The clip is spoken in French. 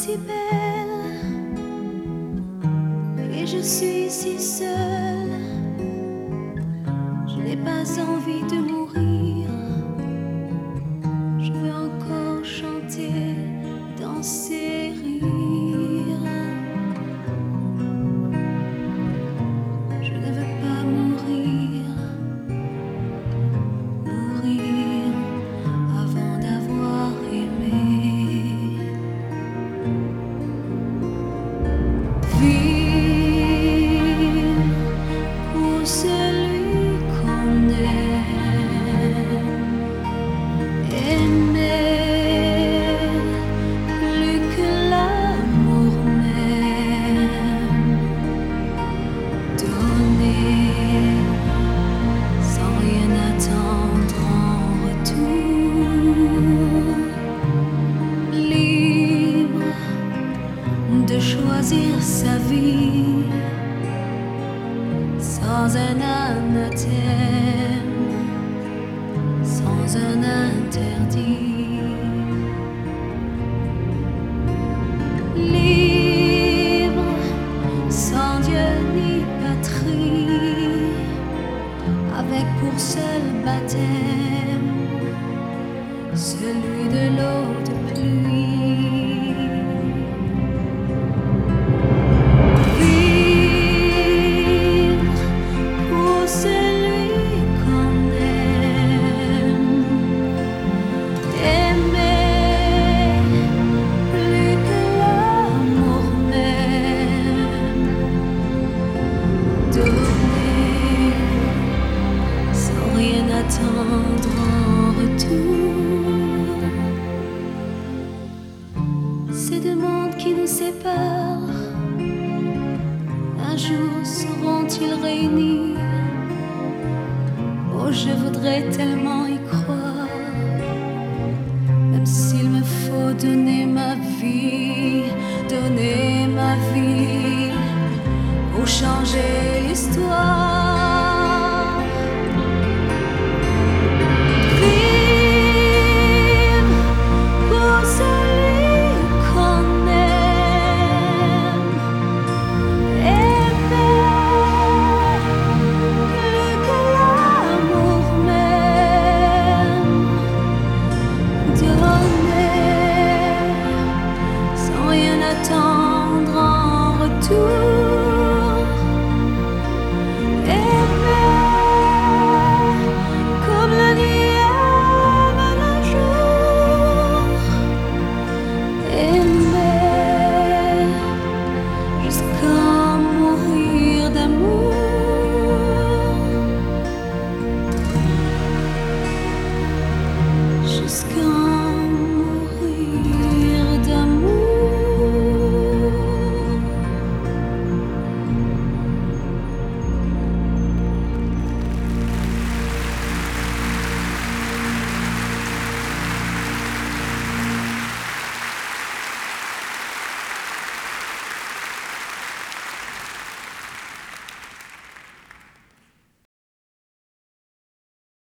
si belle et je suis si seule. Je n'ai pas envie de mourir. Je veux encore chanter, danser, rire. Je ne veux pas mourir, mourir avant d'avoir aimé. Vivre pour celui qu'on aime, aimer plus que l'amour même, donner sans rien attendre en retour, libre de choisir sa vie sans un anathème, sans un interdit. Libre, sans Dieu ni patrie, avec pour seul baptême celui de l'eau de pluie. Vivre pour celui qu'on aime, aimer plus que l'amour même, donner sans rien attendre en retour. Ces deux mondes qui nous séparent, un jour seront-ils réunis? Oh, je voudrais tellement y croire, même s'il me faut donner ma vie pour changer l'histoire. Vivre pour celui qu'on aime, aimer plus que l'amour même, donner sans rien attendre en retour, aimer comme la nuit aime le jour, aimer jusqu'à mourir d'amour, jusqu'à